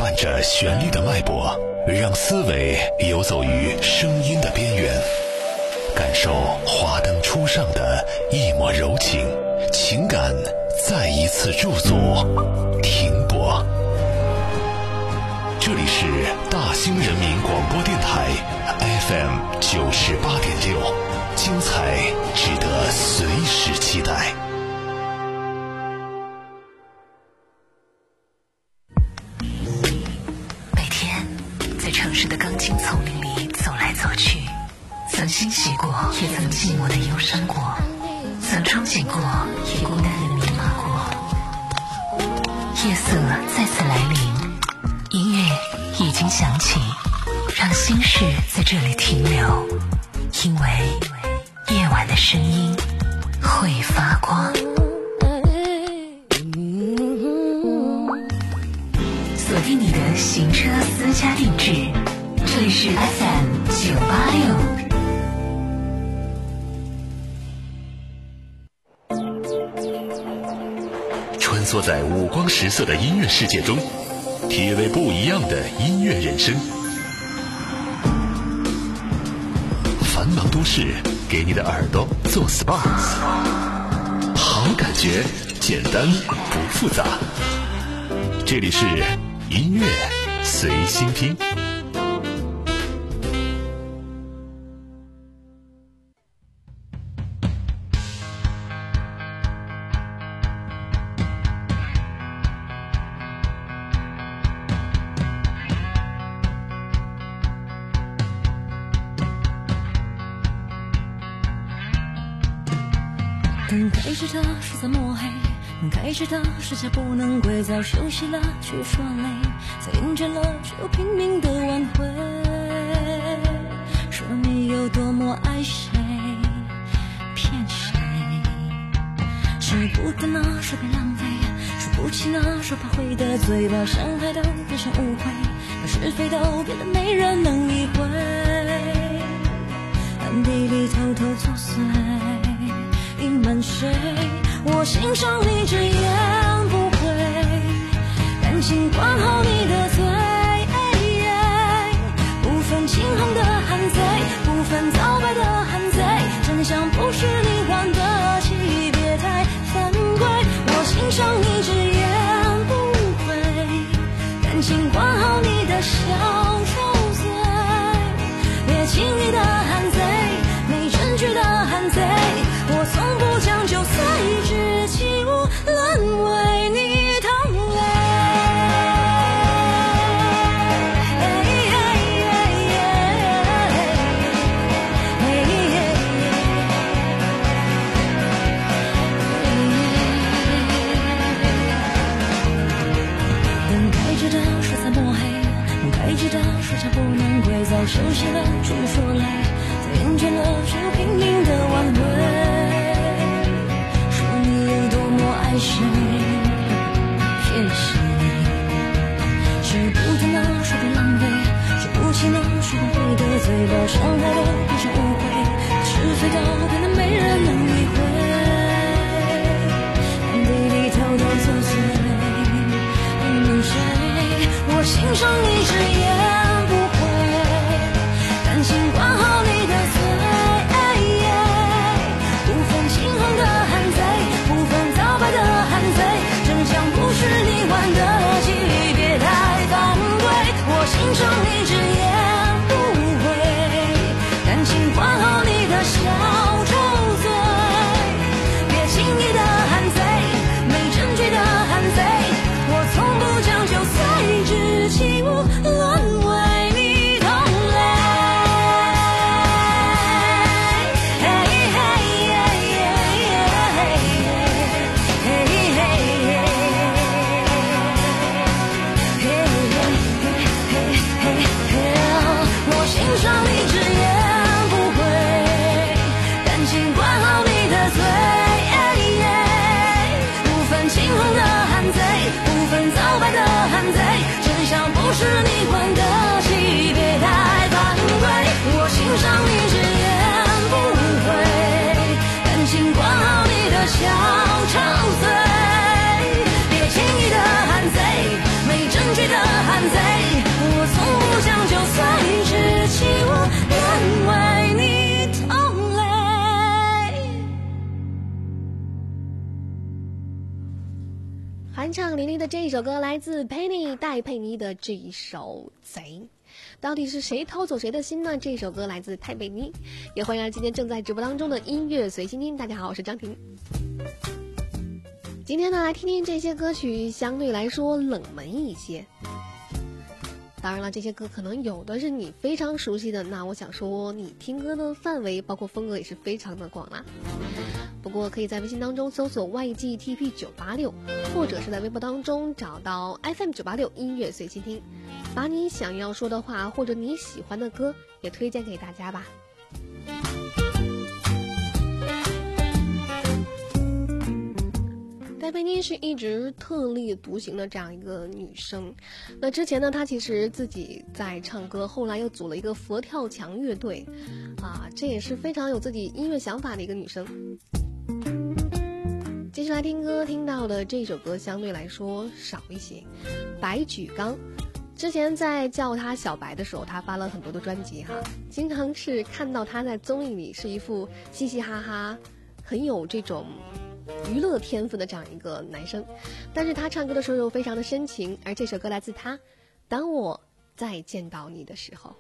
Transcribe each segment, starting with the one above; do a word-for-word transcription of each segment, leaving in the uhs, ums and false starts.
按着旋律的脉搏，让思维游走于声音的边缘，感受华灯初上的一抹柔情，情感再一次驻足停泊。这里是大兴人民广播电台 F M 九十八点六，精彩值得随时期待。 每天在城市的钢筋丛林里走来走去，曾欣喜过，也曾寂寞的忧伤过，曾憧憬过，也孤单的迷茫过。夜色再次来临，音乐已经响起，让心事在这里停留，因为夜晚的声音会发光。锁定你的行车私家定制，这里是 F M 九八六。 穿梭在五光十色的音乐世界中，体味不一样的音乐人生。繁忙都市给你的耳朵做 S P A， 好感觉简单不复杂。这里是音乐随心听。 灯开着的是在抹黑，门开着的是家不能归，早休息了却说累，才厌倦了就拼命的挽回，说你有多么爱谁，骗谁，舍不得呢说别浪费，说不起呢说怕会得罪，把伤害都变成误会，把是非都变得没人能理会，暗地里偷偷作祟隐瞒谁，我欣赏你直言不讳，感情管好你的嘴，不分青红的汉贼，不分皂白的汉贼，真相不是你换得起，别太犯规，我欣赏你直言不讳，感情管好你的小丑嘴，别轻易的汉贼，没证据的汉贼，我从不将就赛制起舞，沦为你同类。灯开着的说在抹黑，门开着的说家不能归，早休息了却说累，在厌倦了就拼命的挽回，爱谁骗谁，舍不得呢说别浪费，说不起呢说不会得罪，把伤害都变成误会，是非都变得没人能理会，暗地里偷偷作祟隐瞒谁，我欣赏你直言不讳，感情管好你的嘴，不分青红的汉贼，不分皂白的汉贼，真相不是你换得起，别太犯规，我欣赏你直言不讳，感情管好你的小丑嘴，别轻易的汉贼，没证据的汉贼，我从不将就赛制起舞，沦为你同类。我欣赏你直言不讳，感情管好你的嘴，不分青红的汉贼，不分皂白的汉贼，真相不是你换得起，别太犯规，我欣赏你直言不讳，感情管好你的小丑嘴，别轻易的汉贼，没证据的汉贼， 翻唱林立的这一首歌来自 Penny 戴佩妮的这一首贼，到底是谁偷走谁的心呢？这首歌来自戴佩妮，也欢迎今天正在直播当中的音乐随心听。大家好，我是张婷。今天呢，来听听这些歌曲相对来说冷门一些。当然了，这些歌可能有的是你非常熟悉的，那我想说你听歌的范围包括风格也是非常的广啦。不过可以在微信当中搜索 Y G T P 九八六， 或者是在微博当中找到 F M 九八六 音乐随心听，把你想要说的话或者你喜欢的歌也推荐给大家吧。戴佩妮是一直特立独行的这样一个女生，那之前呢，她其实自己在唱歌，后来又组了一个佛跳墙乐队，啊，这也是非常有自己音乐想法的一个女生。接下来听歌听到的这首歌相对来说少一些，白举纲。之前在叫他小白的时候，他发了很多的专辑哈，经常是看到他在综艺里是一副嘻嘻哈哈，很有这种娱乐天赋的这样一个男生，但是他唱歌的时候又非常的深情，而这首歌来自他，当我再见到你的时候。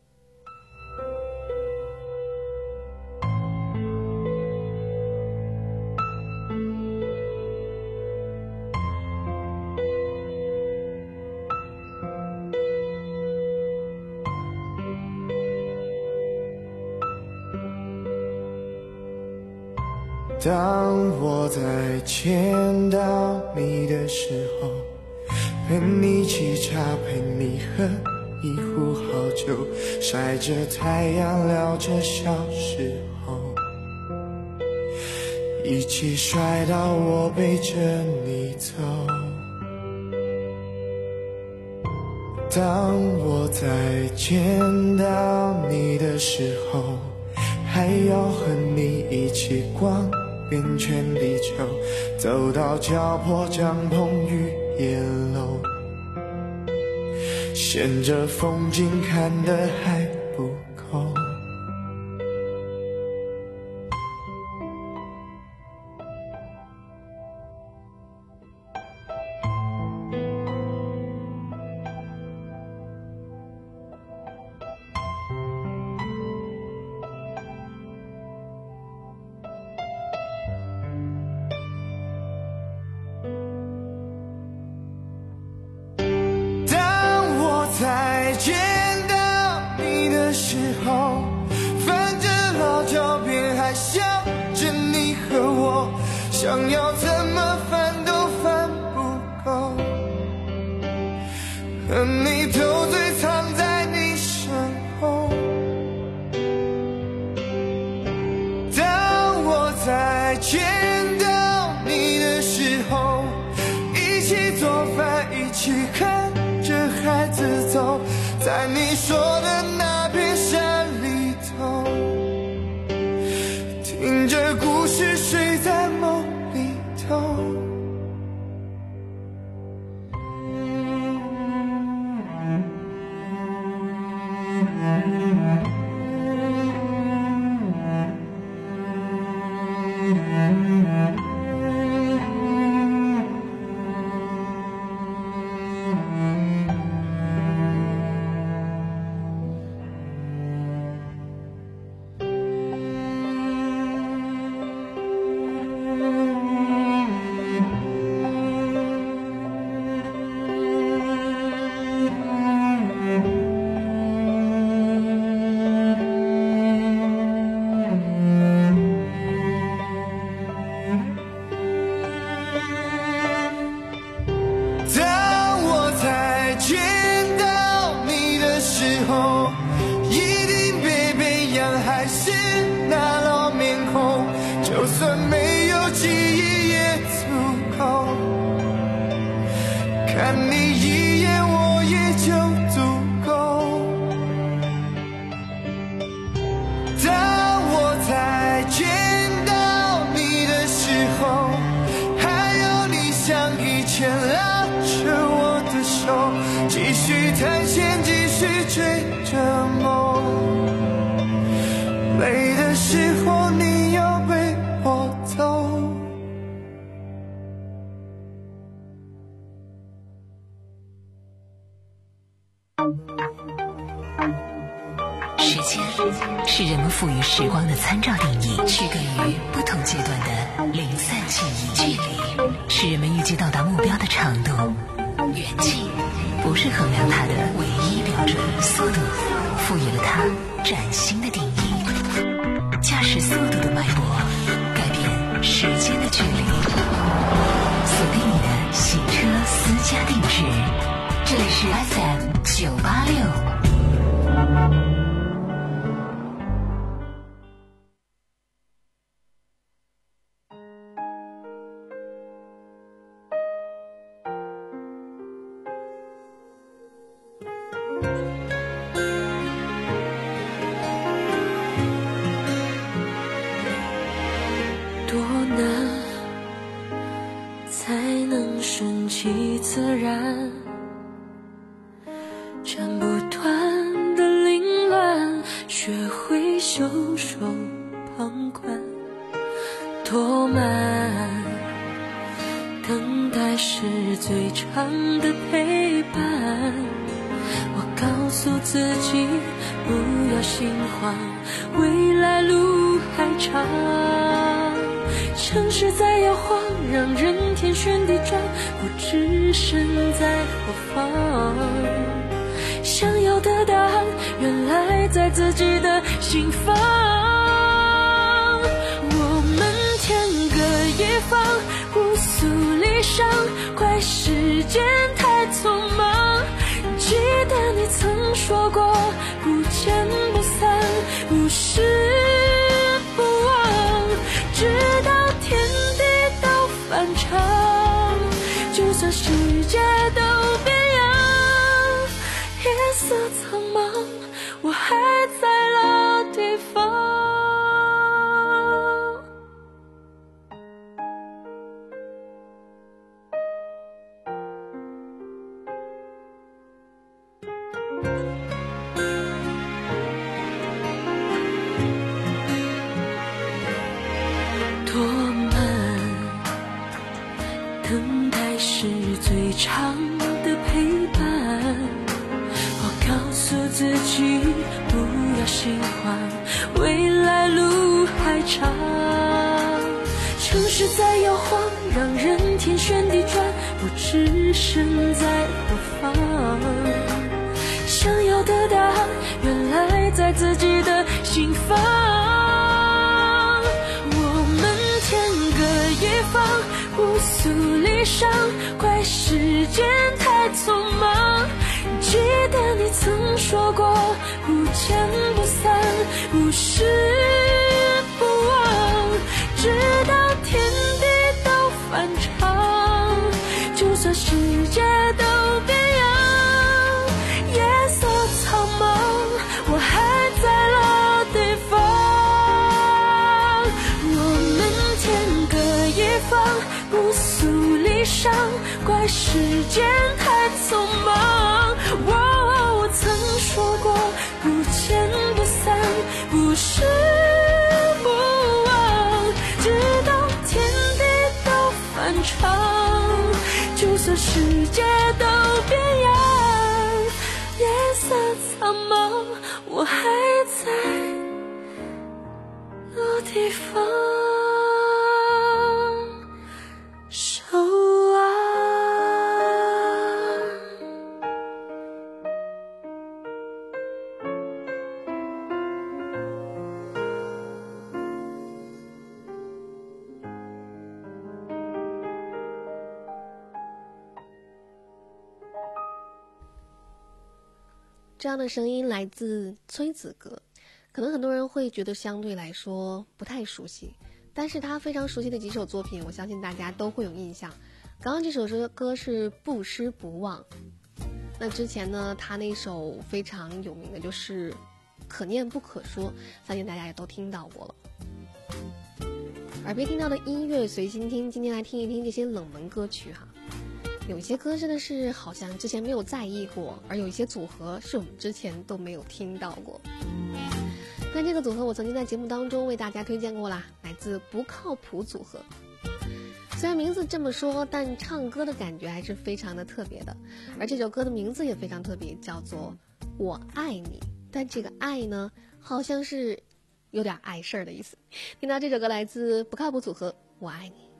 当我再见到你的时候，陪你沏茶，陪你喝一壶好酒，晒着太阳聊着小时候，一起摔倒我背着你走。当我再见到你的时候，还要和你一起逛遍全地球，走到脚破帐篷与野楼，嫌这风景看得还不够。再见到你的时候，翻着老照片还笑着你和我，想要怎么翻都翻不够，和你头最藏在你身后。当我再见到你的时候，一起做饭，一起看着孩子走，在你说的那片山里头，听着故事睡在梦里头。就算没有记忆也足够，看你一眼我也就足够。当我再见到你的时候，还有你像以前拉着我的手，继续探险，继续追着梦。累的时候你要陪我走。 时间是人们赋予时光的参照定义，区隔于不同阶段的零散记忆。距离是人们预计到达目标的长度，远近不是衡量它的唯一标准，速度赋予了它崭新的定义。驾驶速度的脉搏，改变时间的距离。锁定你的行车私家定制，这里是 F M 九八六。 多难才能顺其自然，斩不断的凌乱，学会袖手旁观。多慢，等待是最长的陪伴。我告诉自己不要心慌，未来路还长。城市在摇晃，让人天旋地转，不知身在何方。想要的答案，原来在自己的心房。我们天各一方，互诉离殇，怪时间太匆忙。记得你曾说过，不见不散，不是不忘，直到天地都反常。就算世界都变样，夜色苍茫，我还在老地方。多慢，等待是最长的陪伴。我告诉自己不要心慌，未来路还长。城市在摇晃，让人天旋地转，不知身在何方。想要的答案，原来在自己的心房。互诉离殇，怪时间太匆忙。记得你曾说过，不见不散，不是不忘，直到天地都反常。就算世界都变样，夜色苍茫，我还在老地方。我们天各一方，互诉离殇，怪时间太匆忙。哦，我曾说过，不见不散，不是不忘，直到天地都反常。就算世界都变样，夜色苍茫，我还在老地方。 这样的声音来自崔子格，可能很多人会觉得相对来说不太熟悉，但是他非常熟悉的几首作品，我相信大家都会有印象。刚刚这首歌是不失不忘，那之前呢，他那首非常有名的就是可念不可说，相信大家也都听到过了。耳边听到的音乐随心听，今天来听一听这些冷门歌曲哈。有一些歌真的是好像之前没有在意过，而有一些组合是我们之前都没有听到过。那这个组合我曾经在节目当中为大家推荐过啦，来自不靠谱组合。 虽然名字这么说，但唱歌的感觉还是非常的特别的。而这首歌的名字也非常特别，叫做《我爱你》。但这个爱呢，好像是有点碍事儿的意思。听到这首歌来自不靠谱组合《我爱你》。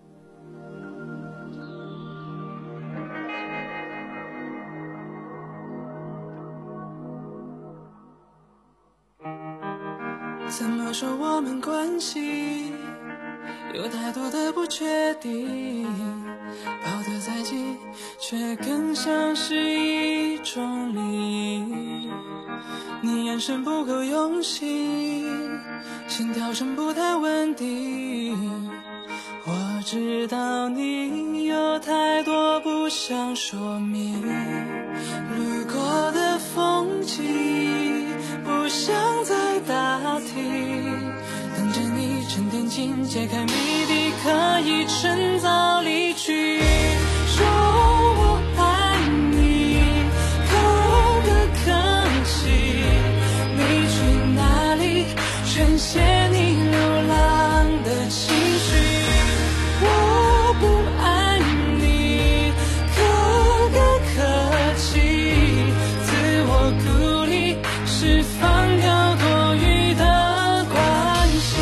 怎么说我们关系有太多的不确定，抱得再紧却更像是一种谜。你眼神不够用心，心跳声不太稳定。我知道你有太多不想说明，路过的风景不想再打听，等着你沉淀进解开谜底，可以趁早离去。说我爱你，可不可惜？你去哪里？宣泄你流浪的情绪。我不爱你，可不可惜？自我鼓励，释放掉多余的关系。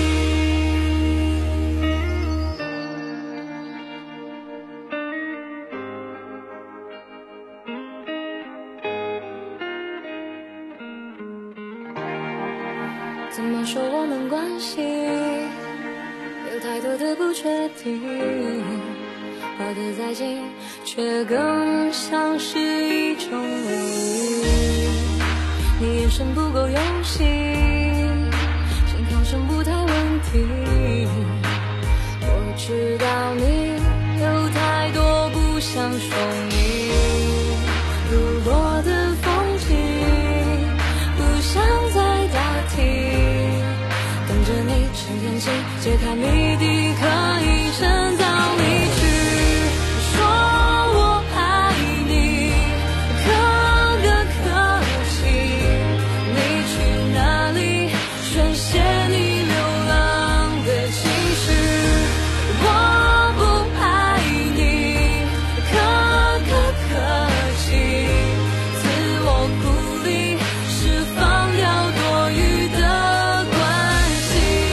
怎么说我们关系有太多的不确定，抱得再紧却更像是一种唯一。你眼神不够用心，心跳声不太稳定。我知道你有太多不想说明，路过的风景不想再打听，等着你沉淀进解开谜底，可以趁早离去。说我爱你，可不可惜？你去哪里？宣泄你流浪的情绪。我不爱你，可不可惜？自我鼓励，释放掉多余的关系。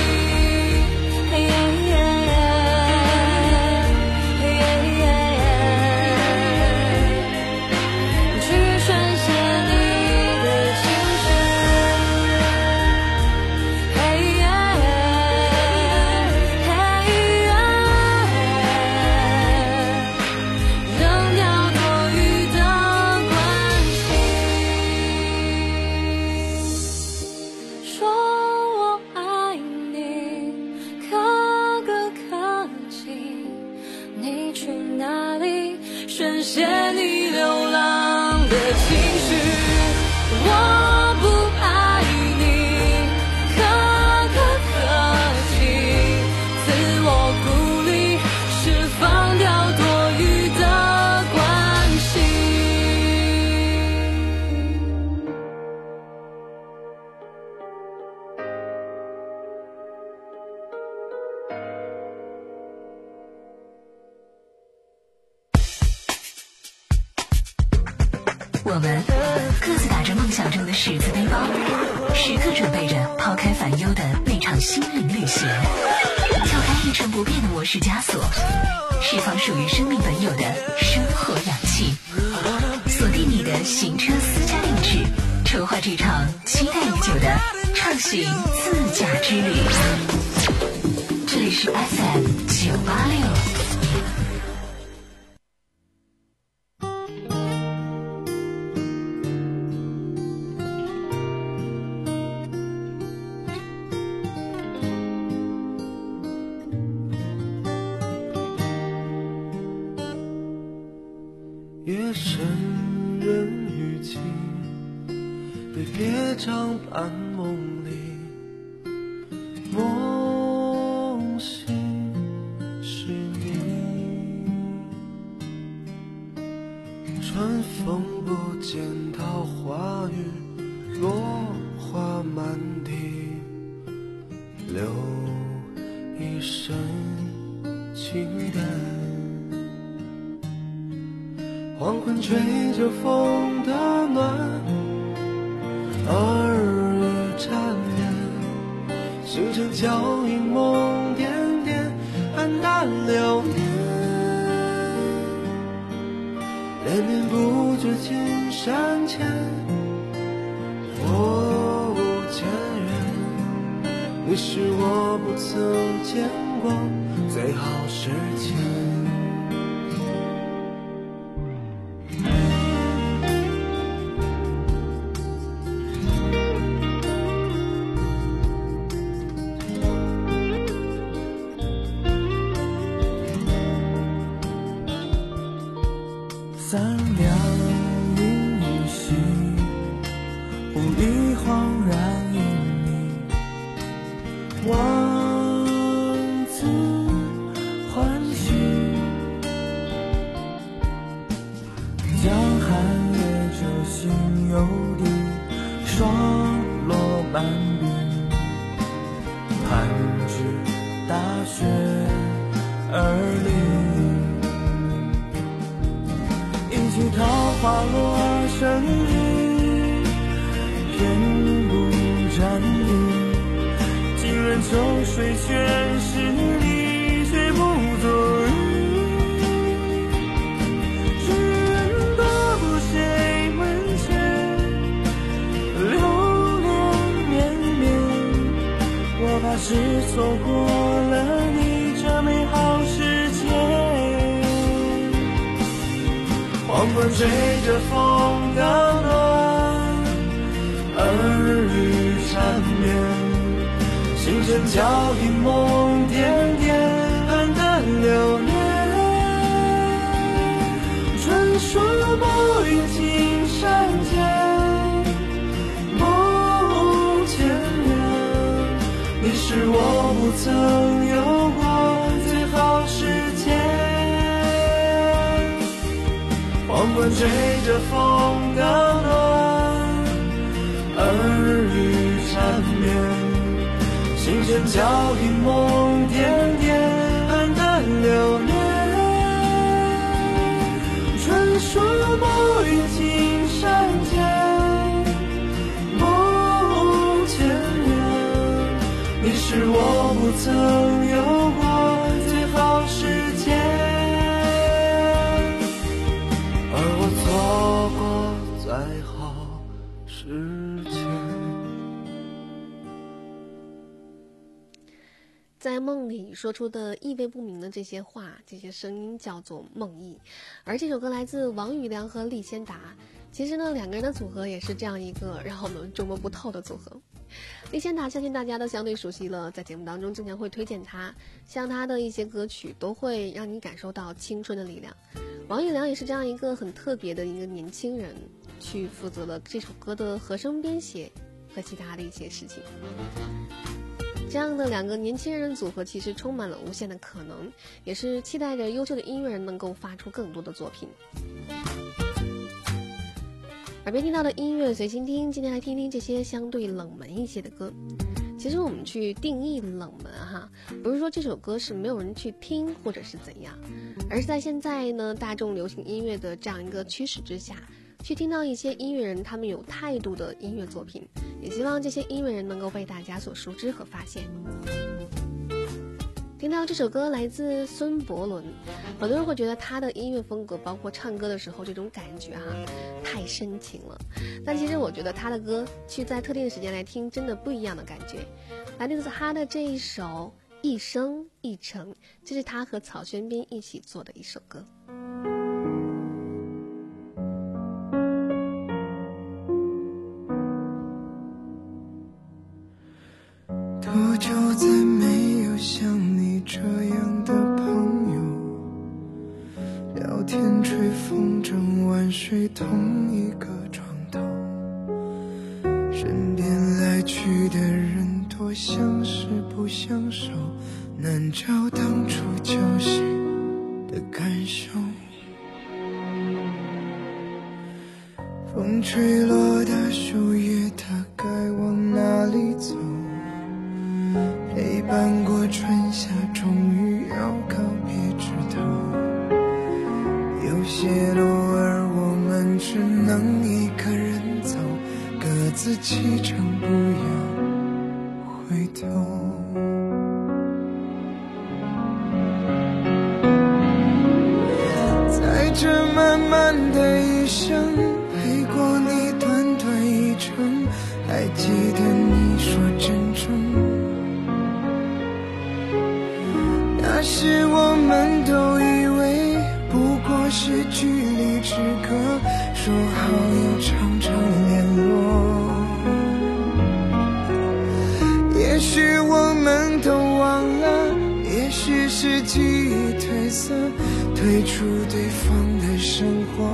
去宣泄你的情绪。扔掉多余的关系。说我爱你，可不可惜？你去哪里？宣泄你流浪的情绪。我不爱你，可不可惜？自我鼓励，释放掉多余的关系。 我们各自打着梦想中的十字背包，时刻准备着抛开烦忧的那场心灵旅行，跳开一成不变的模式枷锁，释放属于生命本有的生活氧气，锁定你的行车私家定制，筹划这场期待已久的畅行自驾之旅。这里是 F M 九八六。 夜深人雨静，被别障伴梦里，梦醒是你。春风不见桃花雨，落花满地，留一身期待。黄昏吹着风的暖，耳语缠绵，星辰脚印梦点点，黯淡流年，连绵不绝青山前，我无前缘，你是我不曾见过最好时间。 三两云无息，雾里恍然因你，望子欢喜。江寒夜折心有地，霜落满鬓，盼至大雪而立。一起桃花落生日，偏不沾衣。尽人秋水全是你，却不作语。只愿多不谁门前，流连绵绵。我怕是错过了你这美好时间。黄昏吹着风的暖，耳语缠绵，星辰脚印梦点点，黯淡流年。传说暮云青山间，不见面，你是我不曾有过最好时间。黄昏吹着风的暖，耳语缠绵，星辰脚印梦点点，黯淡流年。传说暮云青山间，不见面，你是我不曾有过最好时间。错过最好时间。 在梦里说出的意味不明的这些话，这些声音叫做梦呓。而这首歌来自王宇良和李仙达，其实呢，两个人的组合也是这样一个让我们捉摸不透的组合。李仙达相信大家都相对熟悉了，在节目当中经常会推荐他，像他的一些歌曲都会让你感受到青春的力量。王宇良也是这样一个很特别的一个年轻人，去负责了这首歌的和声编写和其他的一些事情。这样的两个年轻人的组合其实充满了无限的可能，也是期待着优秀的音乐人能够发出更多的作品。耳边听到的音乐随心听，今天来听听这些相对冷门一些的歌。其实我们去定义冷门哈，不是说这首歌是没有人去听或者是怎样，而是在现在呢大众流行音乐的这样一个趋势之下，去听到一些音乐人他们有态度的音乐作品，也希望这些音乐人能够被大家所熟知和发现。听到这首歌来自孙伯伦，很多人会觉得他的音乐风格包括唱歌的时候这种感觉哈、啊、太深情了，但其实我觉得他的歌去在特定的时间来听真的不一样的感觉。来自他的这一首一生一程，这是他和曹轩宾一起做的一首歌。 多久再没有像你这样的朋友，聊天吹风筝晚睡同一个床头，身边来去的人多相识不相守，难找当初交心的感受。风吹落的树叶，它该往哪里走？陪伴过春夏，终于要告别泄露，而我们只能一个人走，各自启程，不要回头。在这漫漫的一生，陪过你短短一程，还记得你说珍重。那时我们都以为不过是距离之隔，说好要常常联络。也许我们都忘了，也许是记忆褪色，退出对方的生活，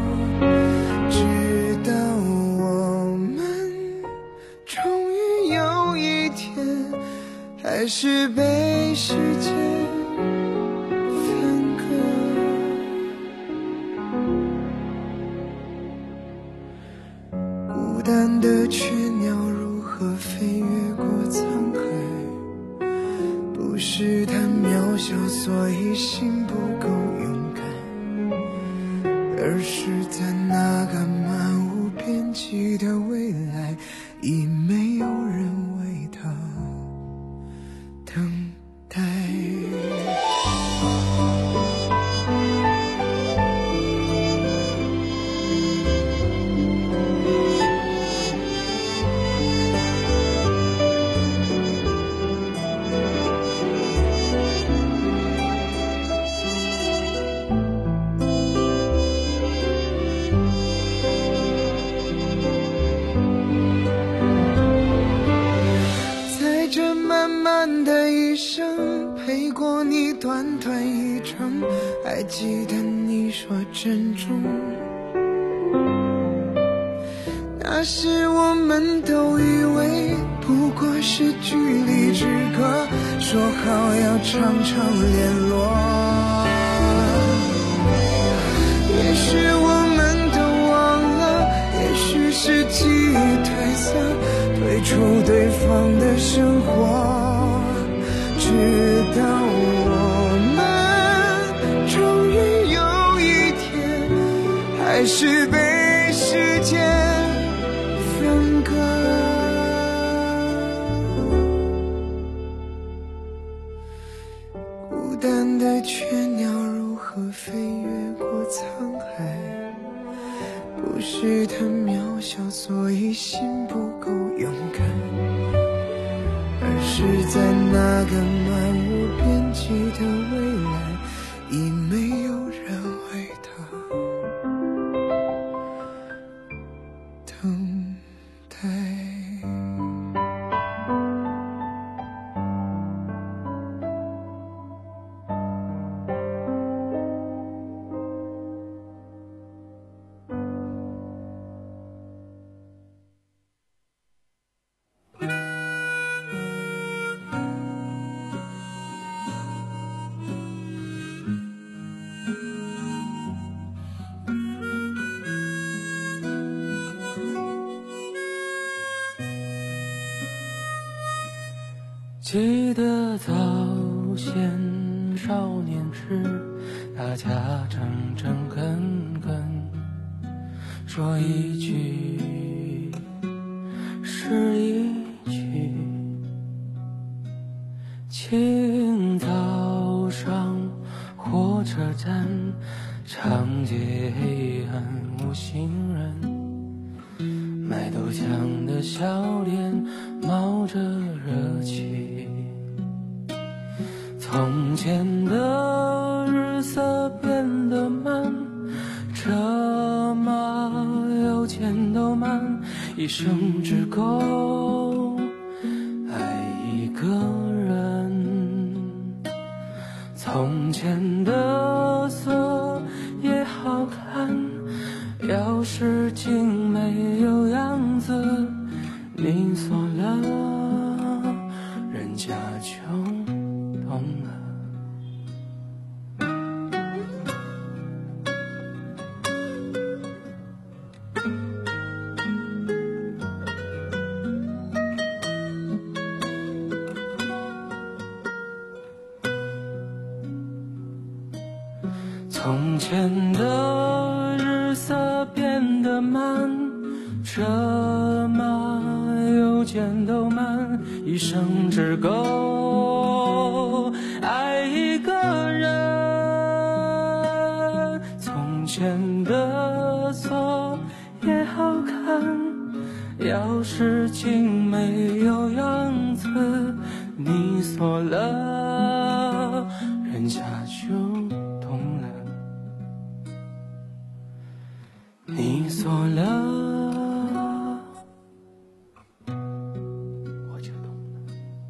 直到我们终于有一天，还是被时间分割。孤单的雀鸟如何飞越过沧海，不是太渺小，所以心不够勇敢，而是在那个漫无边际的未来，已没有人为它等待。陪过你短短一程，还记得你说珍重。那时我们都以为不过是距离之隔，说好要常常联络。也许我们都忘了，也许是记忆褪色，退出对方的生活，直到我们终于有一天，还是被时间分割。孤单的雀鸟如何飞越过沧海，不是太渺小，所以心不够勇敢，而是在那个漫无边际的未来，已没有人为它等待。 记得早先少年时，大家诚诚恳恳，说一句是一句。清早上火车站，长街黑暗无行人，卖豆浆的小店冒着热气。从前的日色变得慢，车马邮件都慢，一生只够爱一个人。从前的色也好看，要是竟没有样子，你锁了，人家就懂了。 从前的日色变得慢，车马邮件都慢，一生只够爱一个人。从前的锁也好看，钥匙精没有样子，你锁了，人家就懂了。你锁了，我就懂了。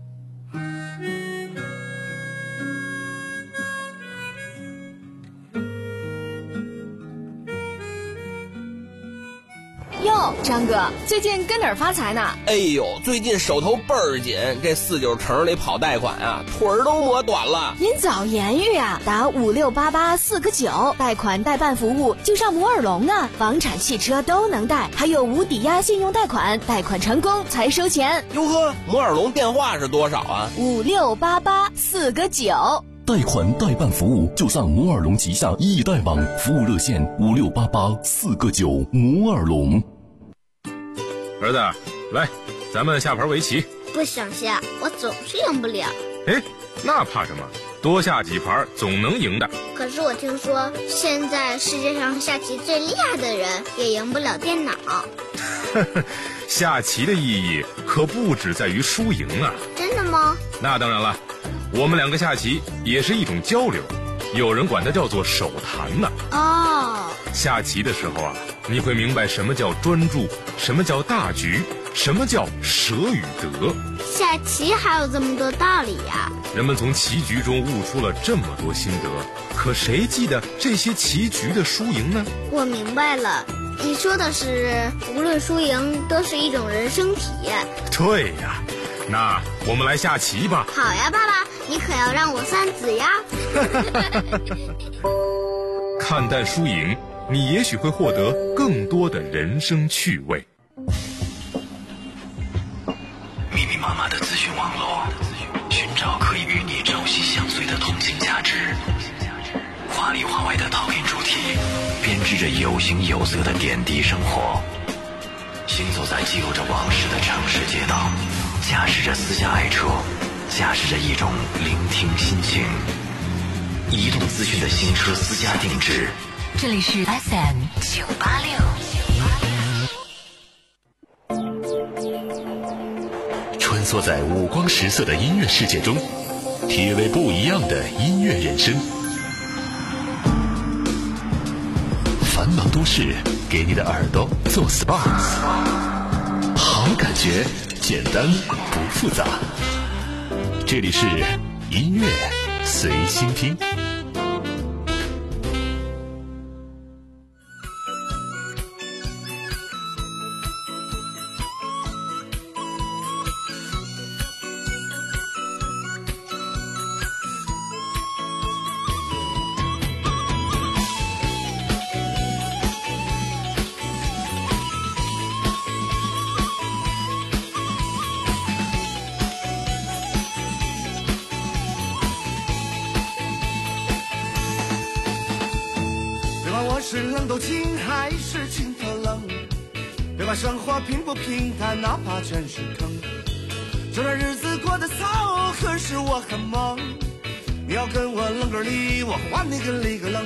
哟，张哥，最近跟哪儿发财呢？ 哎呦，最近手头倍儿紧，这四九城里跑贷款啊，腿儿都磨短了。 您早言语啊，打五六八八四个九，贷款代办服务就上摩尔龙啊，房产、汽车都能贷，还有无抵押信用贷款，贷款成功才收钱。 哟呵，摩尔龙电话是多少啊？ 五六八八四个九。 贷款代办服务就上摩尔龙旗下易贷网，服务热线五六八八四个九。摩尔龙。 儿子，来，咱们下盘围棋。 不想下，我总是赢不了。 哎，那怕什么？多下几盘总能赢的。 可是我听说，现在世界上下棋最厉害的人也赢不了电脑。 下棋的意义可不只在于输赢啊。 真的吗？ 那当然了，我们两个下棋也是一种交流，有人管它叫做手谈呢。 哦， 下棋的时候啊，你会明白什么叫专注，什么叫大局，什么叫舍与得。 下棋还有这么多道理呀！ 人们从棋局中悟出了这么多心得，可谁记得这些棋局的输赢呢？ 我明白了，你说的是无论输赢都是一种人生体验。 对呀，那我们来下棋吧。 好呀，爸爸，你可要让我三子呀。 看淡输赢，你也许会获得更多的人生趣味。 密密麻麻的资讯网络，寻找可以与你朝夕相随的同性价值，华里华外的讨论主题，编织着有形有色的点滴生活。行走在记录着往事的城市街道，驾驶着私家爱车，驾驶着一种聆听心情。移动资讯的新车私家定制， 这里是 F M 九八六。 穿梭在五光十色的音乐世界中，体味不一样的音乐人生。繁忙都市给你的耳朵做 S P A， 好感觉简单不复杂。这里是音乐随心听。 是冷都清还是清特冷，别管生活平不平淡，哪怕全是坑，这段日子过得糟，可是我很猛，你要跟我冷个理，我还你个理个冷。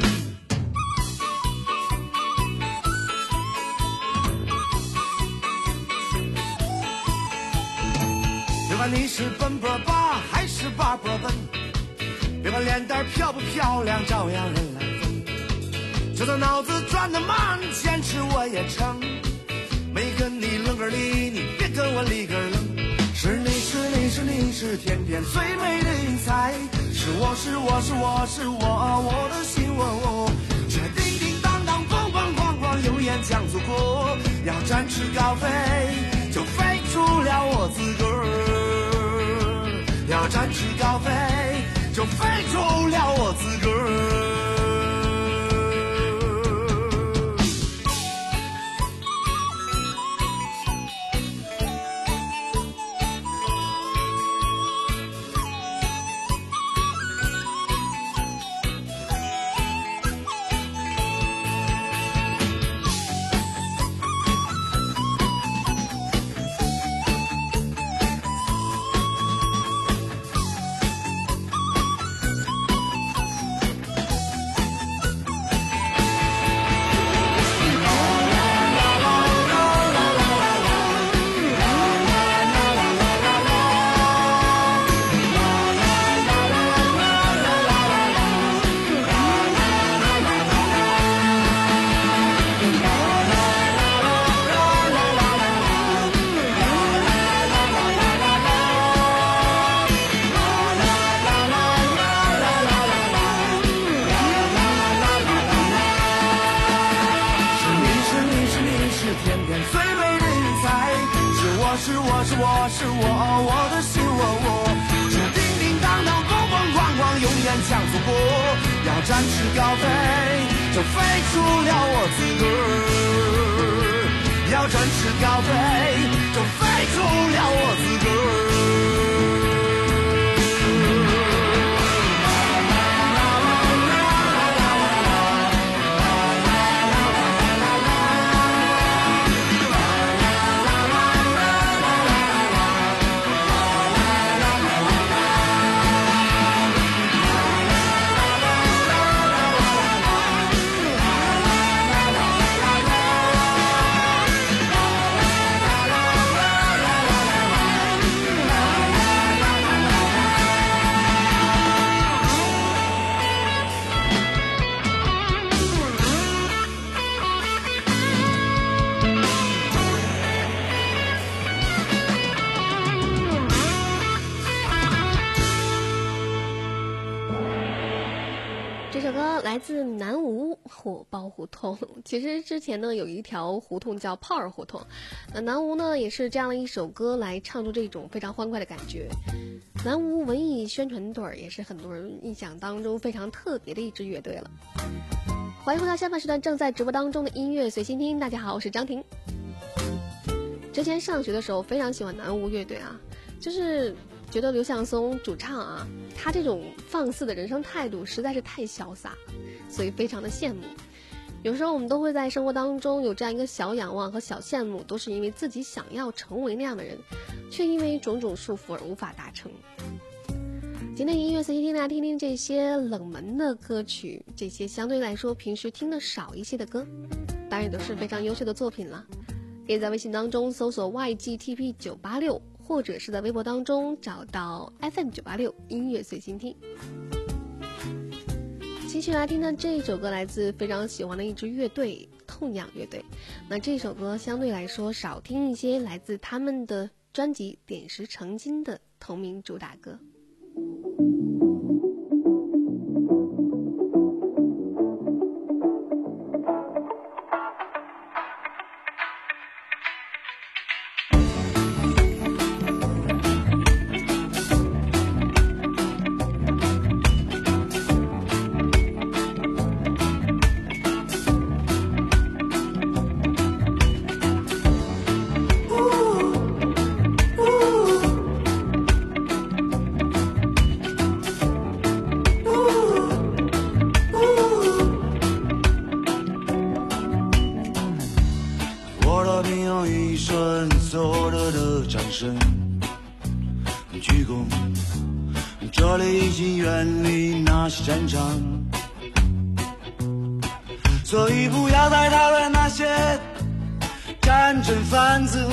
别管你是奔波吧还是把波奔，别管脸蛋漂不漂亮，照样人来分。就算脑子转得慢，坚持我也成。没跟你冷个理，你别跟我理个冷。是你是你是你是天边最美的云彩，是我是我是我是我我的心我却叮叮当当咣咣咣咣，有眼将祖国。要展翅高飞，就飞出了我自个儿。要展翅高飞，就飞出了我自个儿。 是我是我是我，我的是我我，是叮叮当当风风光光，永远向左过。要展翅高飞，就飞出了我自个儿。要展翅高飞，就飞出了我自个儿。 来自南吴火爆胡同。其实之前呢有一条胡同叫炮儿胡同，那南吴呢也是这样的一首歌来唱出这种非常欢快的感觉。南吴文艺宣传队也是很多人印象当中非常特别的一支乐队了。欢迎回到下半时段正在直播当中的音乐随心听，大家好，我是张婷。之前上学的时候非常喜欢南吴乐队啊，就是觉得刘向松主唱啊，他这种放肆的人生态度实在是太潇洒，所以非常的羡慕。有时候我们都会在生活当中有这样一个小仰望和小羡慕，都是因为自己想要成为那样的人，却因为种种束缚而无法达成。今天音乐随机听大家听听这些冷门的歌曲，这些相对来说平时听的少一些的歌，当然都是非常优秀的作品了。可以在微信当中搜索 Y G T P 九八六，或者是在微博当中找到 F M 九八六音乐随心听。继续来听的这首歌来自非常喜欢的一支乐队痛仰乐队，那这首歌相对来说少听一些，来自他们的专辑点石成金的同名主打歌。 鞠躬，这里已经远离那些战场，所以不要再讨论那些战争贩子，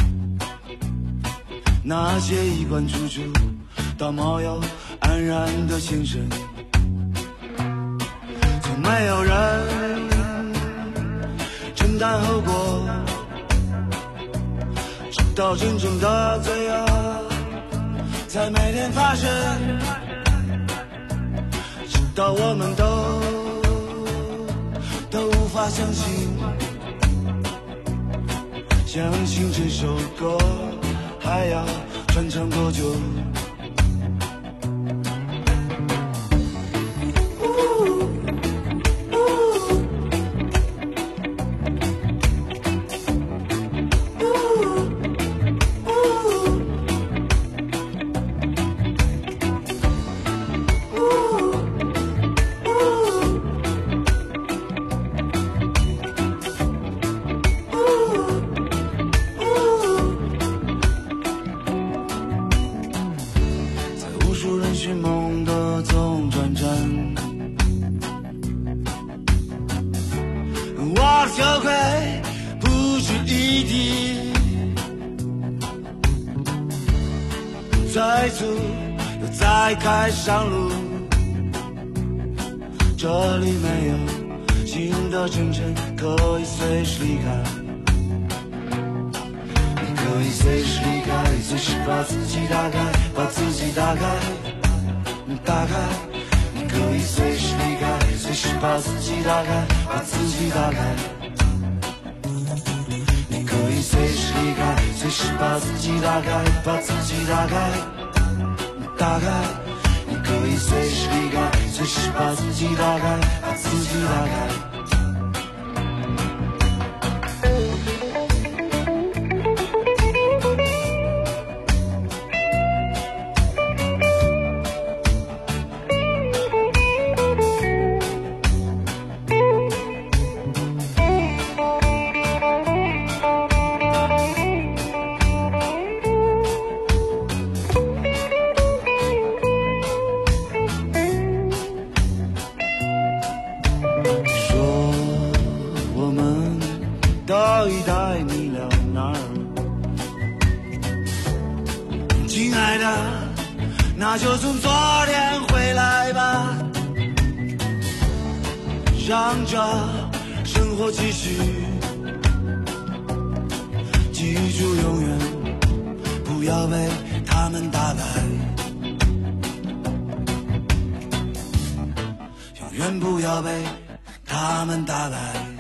那些衣冠楚楚道貌又安然的先生，从没有人承担后果，直到真正的罪恶才每天发生，直到我们都都无法相信，相信这首歌还要传唱多久。羞愧不值一提，再次又再开上路，这里没有新的征程可以随时离开，你可以随时离开，随时把自己打开，把自己打开打开，你可以随时离开，随时把自己打开，把自己打开，你可以随时离开，随随时把自己打开，把自己打开，打开。你可以随时离开，随时把自己打开，把自己打开。 那就从昨天回来吧，让这生活继续，记住永远不要被他们打败，永远不要被他们打败。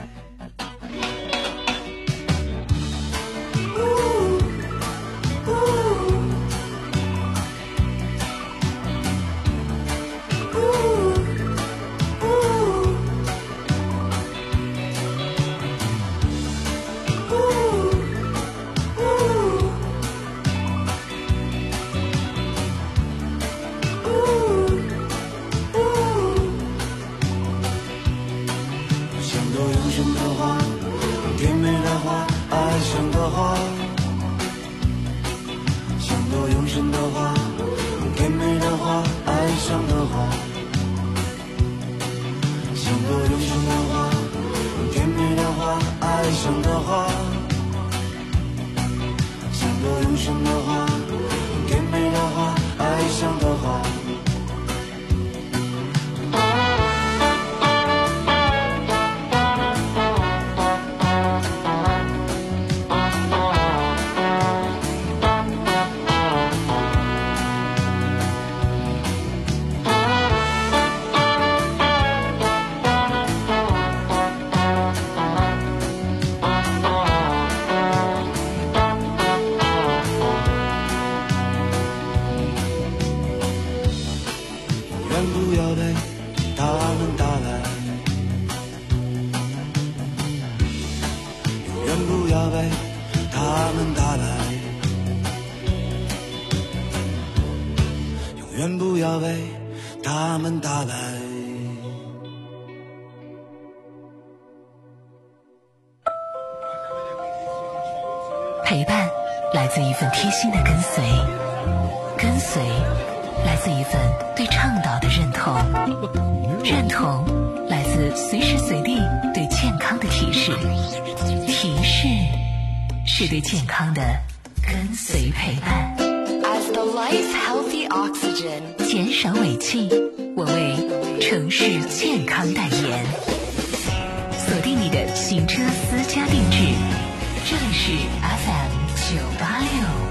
陪伴来自一份贴心的跟随，跟随来自一份对倡导的认同，认同来自随时随地对健康的提示，提示是对健康的跟随陪伴。 As the life's healthy oxygen， 减少尾气，我为城市健康代言。锁定你的行车私家定制，这里是 F M 九八六。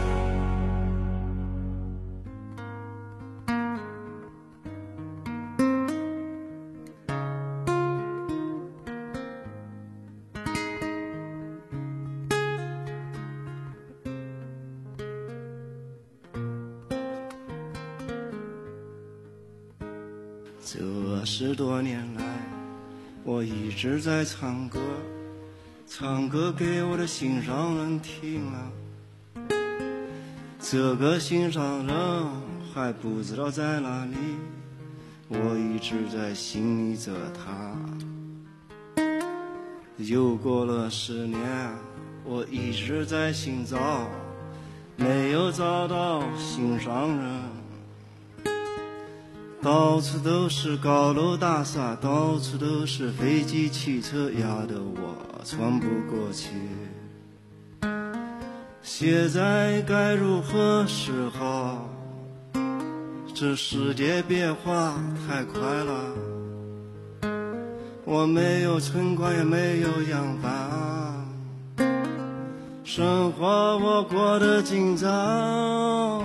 这十多年来，我一直在唱歌，唱歌给我的心上人听了。这个心上人还不知道在哪里，我一直在心里着他。又过了十年，我一直在寻找，没有找到心上人。到处都是高楼大厦，到处都是飞机汽车，压得我喘不过气。现在该如何是好？这世界变化太快了，我没有存款也没有样板，生活我过得紧张。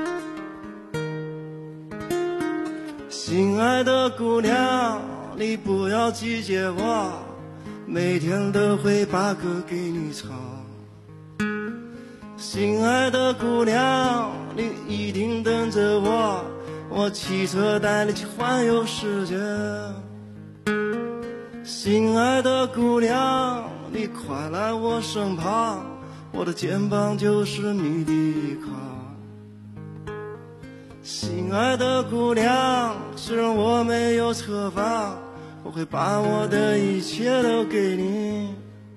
亲爱的姑娘，你不要拒绝我，每天都会把歌给你唱。 心爱的姑娘，你一定等着我，我骑车带你去环游世界。心爱的姑娘，你快来我身旁，我的肩膀就是你的依靠。心爱的姑娘，虽然我没有车房，我会把我的一切都给你。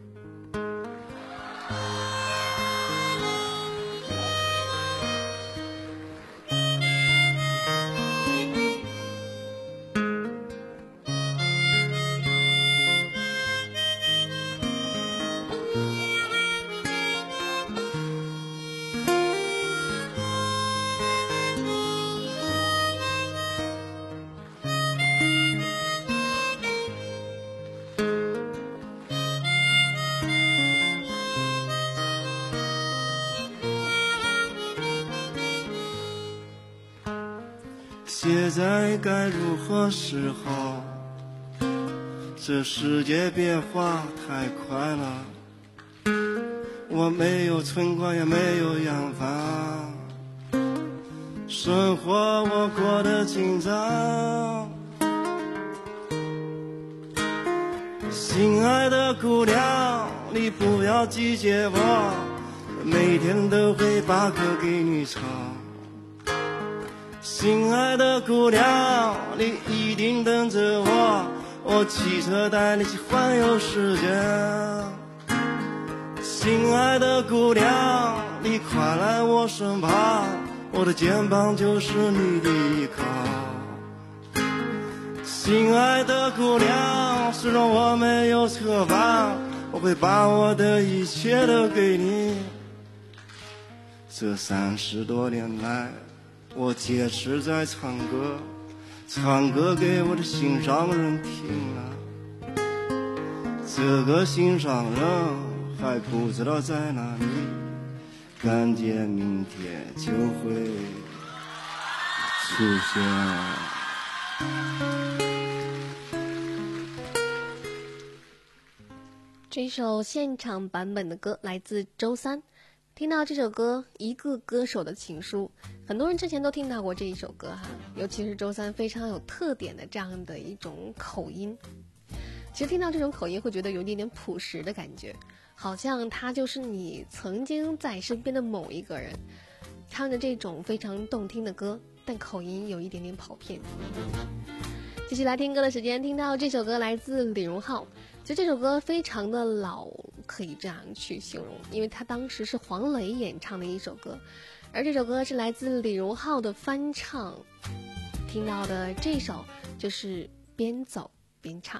现在该如何是好？这世界变化太快了，我没有存款也没有洋房，生活我过得紧张。心爱的姑娘，你不要拒绝我，每天都会把歌给你唱。心爱的姑娘，你一定等着我，我骑车带你去环游世界。心爱的姑娘，你快来我身旁，我的肩膀就是你的依靠。心爱的姑娘，虽然我没有车房，我会把我的一切都给你。这三十多年来，我坚持在唱歌，唱歌给我的心上人听了。这个心上人还不知道在哪里，感觉明天就会出现。 这首现场版本的歌来自周三。听到这首歌《一个歌手的情书》，很多人之前都听到过这一首歌哈，尤其是周三非常有特点的这样的一种口音。其实听到这种口音会觉得有一点点朴实的感觉，好像他就是你曾经在身边的某一个人，唱着这种非常动听的歌，但口音有一点点跑偏。继续来听歌的时间，听到这首歌来自李荣浩。其实这首歌非常的老，可以这样去形容，因为他当时是黄磊演唱的一首歌，而这首歌是来自李荣浩的翻唱。听到的这首就是边走边唱。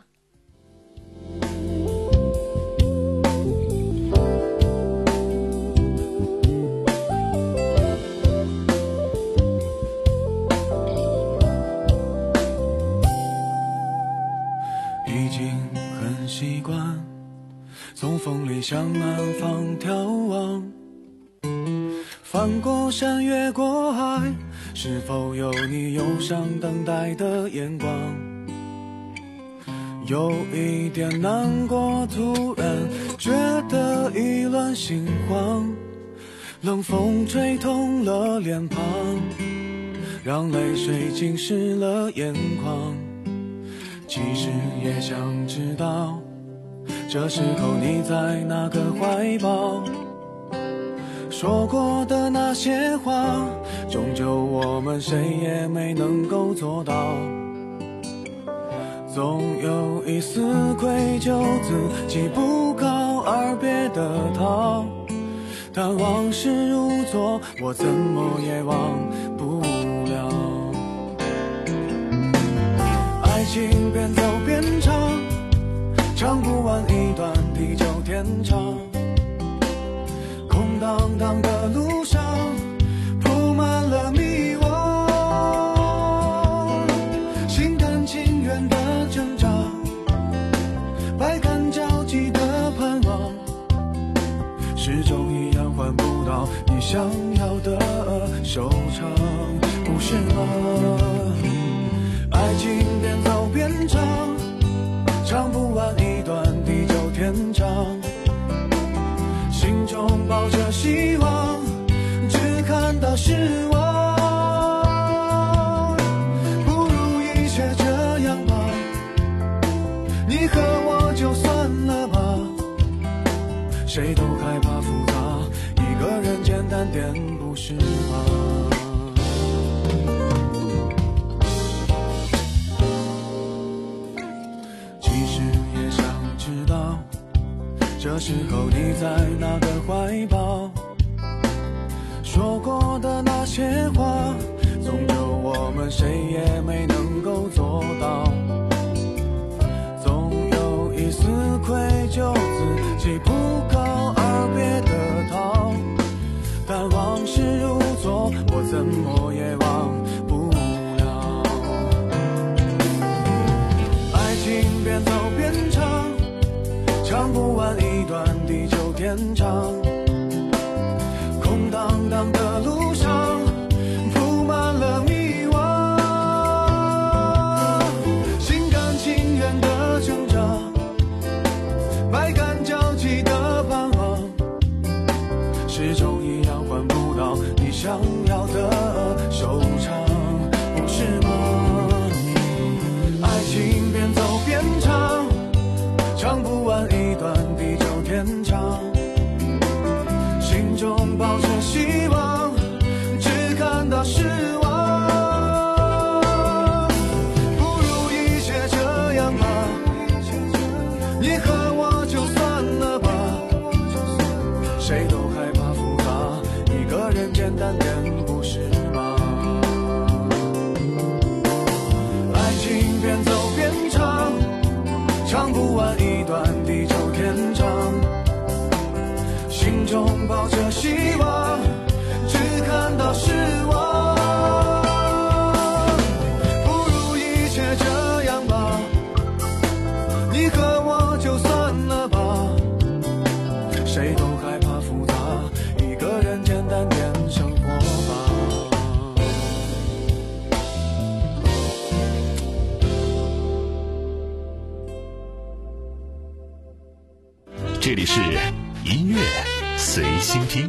已经很习惯从风里向南方眺望，翻过山越过海，是否有你忧伤等待的眼光？有一点难过，突然觉得意乱心慌，冷风吹痛了脸庞，让泪水浸湿了眼眶。其实也想知道，这时候你在哪个怀抱？说过的那些话，终究我们谁也没能够做到。总有一丝愧疚，自己不告而别的逃，但往事如昨，我怎么也忘不了。爱情边走边唱，唱不完一段地久天长。空荡荡的路上铺满了迷惘，心甘情愿的挣扎，百感交集的盼望，始终一样换不到你想要的收场，不是吗？爱情边走边唱，唱不完一段地久天长，心中抱着希望， 谁都害怕复杂，一个人简单点不是吗？其实也想知道，这时候你在哪个怀抱，说过的那些话，终究我们谁也没能够做到，总有一丝愧疚，自己不告而别的逃，但往事如昨，我怎么也忘不了。爱情边走边唱，唱不完一段地久天长，空荡荡的路上铺满了迷惘，心甘情愿的挣扎，百感交集的盼望，始终一样换不到你想要的收场，不是吗？爱情边走边唱，唱不完一段地久天长，心中抱着希望，只看到失望，不如一切这样吧，你和我就算了吧，谁都害怕复杂，一个人简单点不是吗？爱情边走边唱，唱不完一段地久天长，心中抱着希望，只看到失望，不如一切这样吧，你和我就算了吧，谁都害怕复杂，一个人简单点生活吧。 这里是音乐随心听。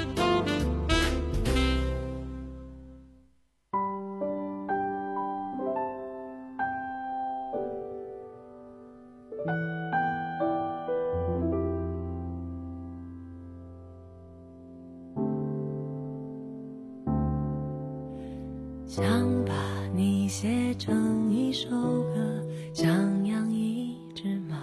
想把你写成一首歌，想养一只猫，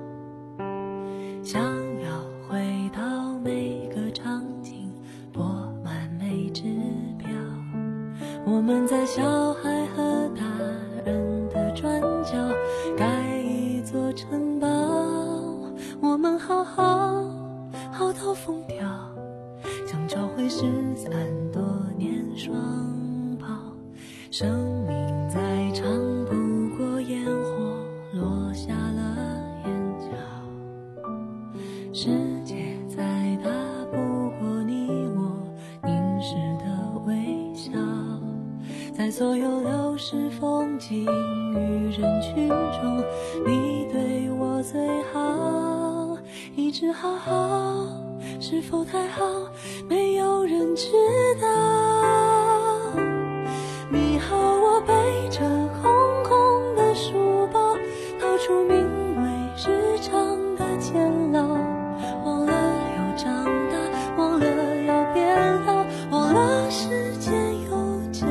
想要回到每个场景，播满每支票。我们在小孩和大人的转角盖一座城堡，我们好好好到疯掉，想找回失散多年双胞。生命再长不过烟火落下了眼角，世界再大不过你我凝视的微笑，在所有流逝风景与人群中，你对我最好，一直好好，是否太好，没有人知道。你和我背着空空的书包，逃出名为日常的监牢，忘了要长大，忘了要变老，忘了时间有脚。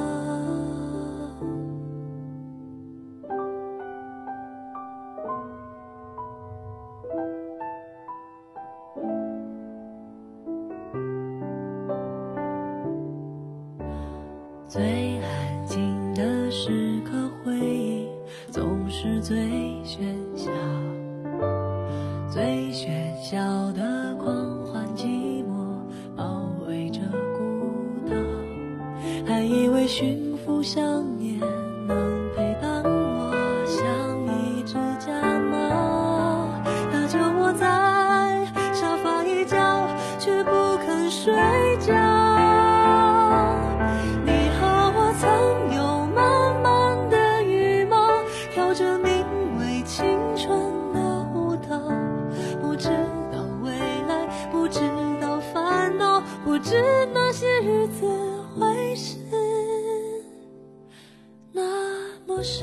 最安静的时刻，回忆总是最喧嚣，最喧嚣的狂欢寂寞包围着孤岛，还以为驯服想念能陪伴我，像一只家猫，它就窝在沙发一角，却不肯睡觉。曾有满满的羽毛，跳着名为青春的舞蹈，不知道未来，不知道烦恼，不知那些日子会是那么少。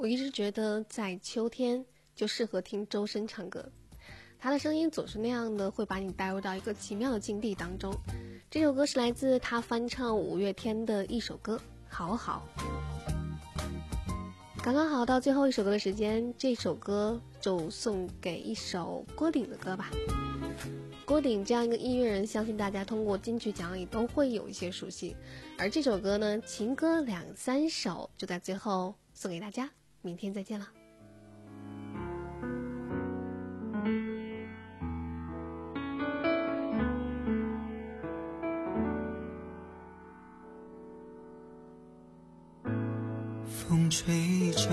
我一直觉得在秋天就适合听周深唱歌，他的声音总是那样的，会把你带入到一个奇妙的境地当中。这首歌是来自他翻唱五月天的一首歌，好好。刚刚好到最后一首歌的时间，这首歌就送给一首郭顶的歌吧。郭顶这样一个音乐人，相信大家通过金曲奖里都会有一些熟悉，而这首歌呢，情歌两三首就在最后送给大家，明天再见了。 风吹着，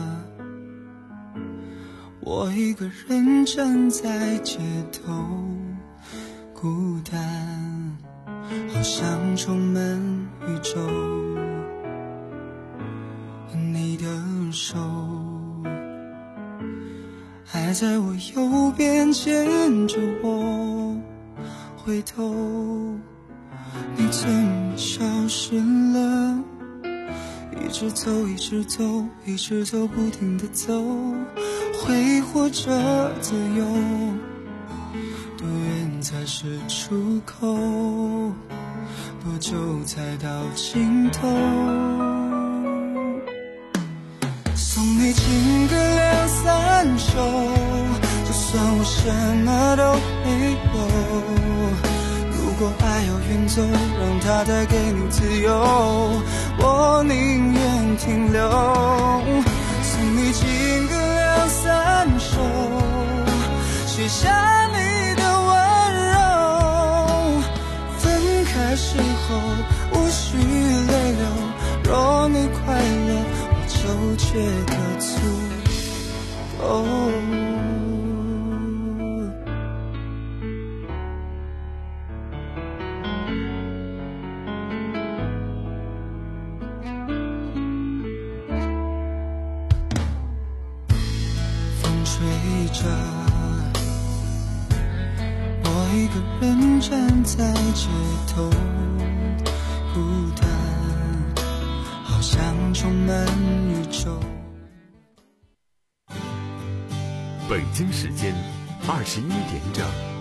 我一个人站在街头，孤单好像充满宇宙，你的手还在我右边牵着我，回头你怎么消失了，一直走一直走一直走不停地走，挥霍着自由，多远才是出口，多久才到尽头，送你情歌两三首，就算我什么都没有，如果爱要远走，让它带给你自由，我宁愿停留，送你情歌两三首，写下你的温柔，分开时候无需泪流，若你快乐我就觉得足够。吹着，我一个人站在街头，孤单好像充满宇宙。 北京时间二十一点整。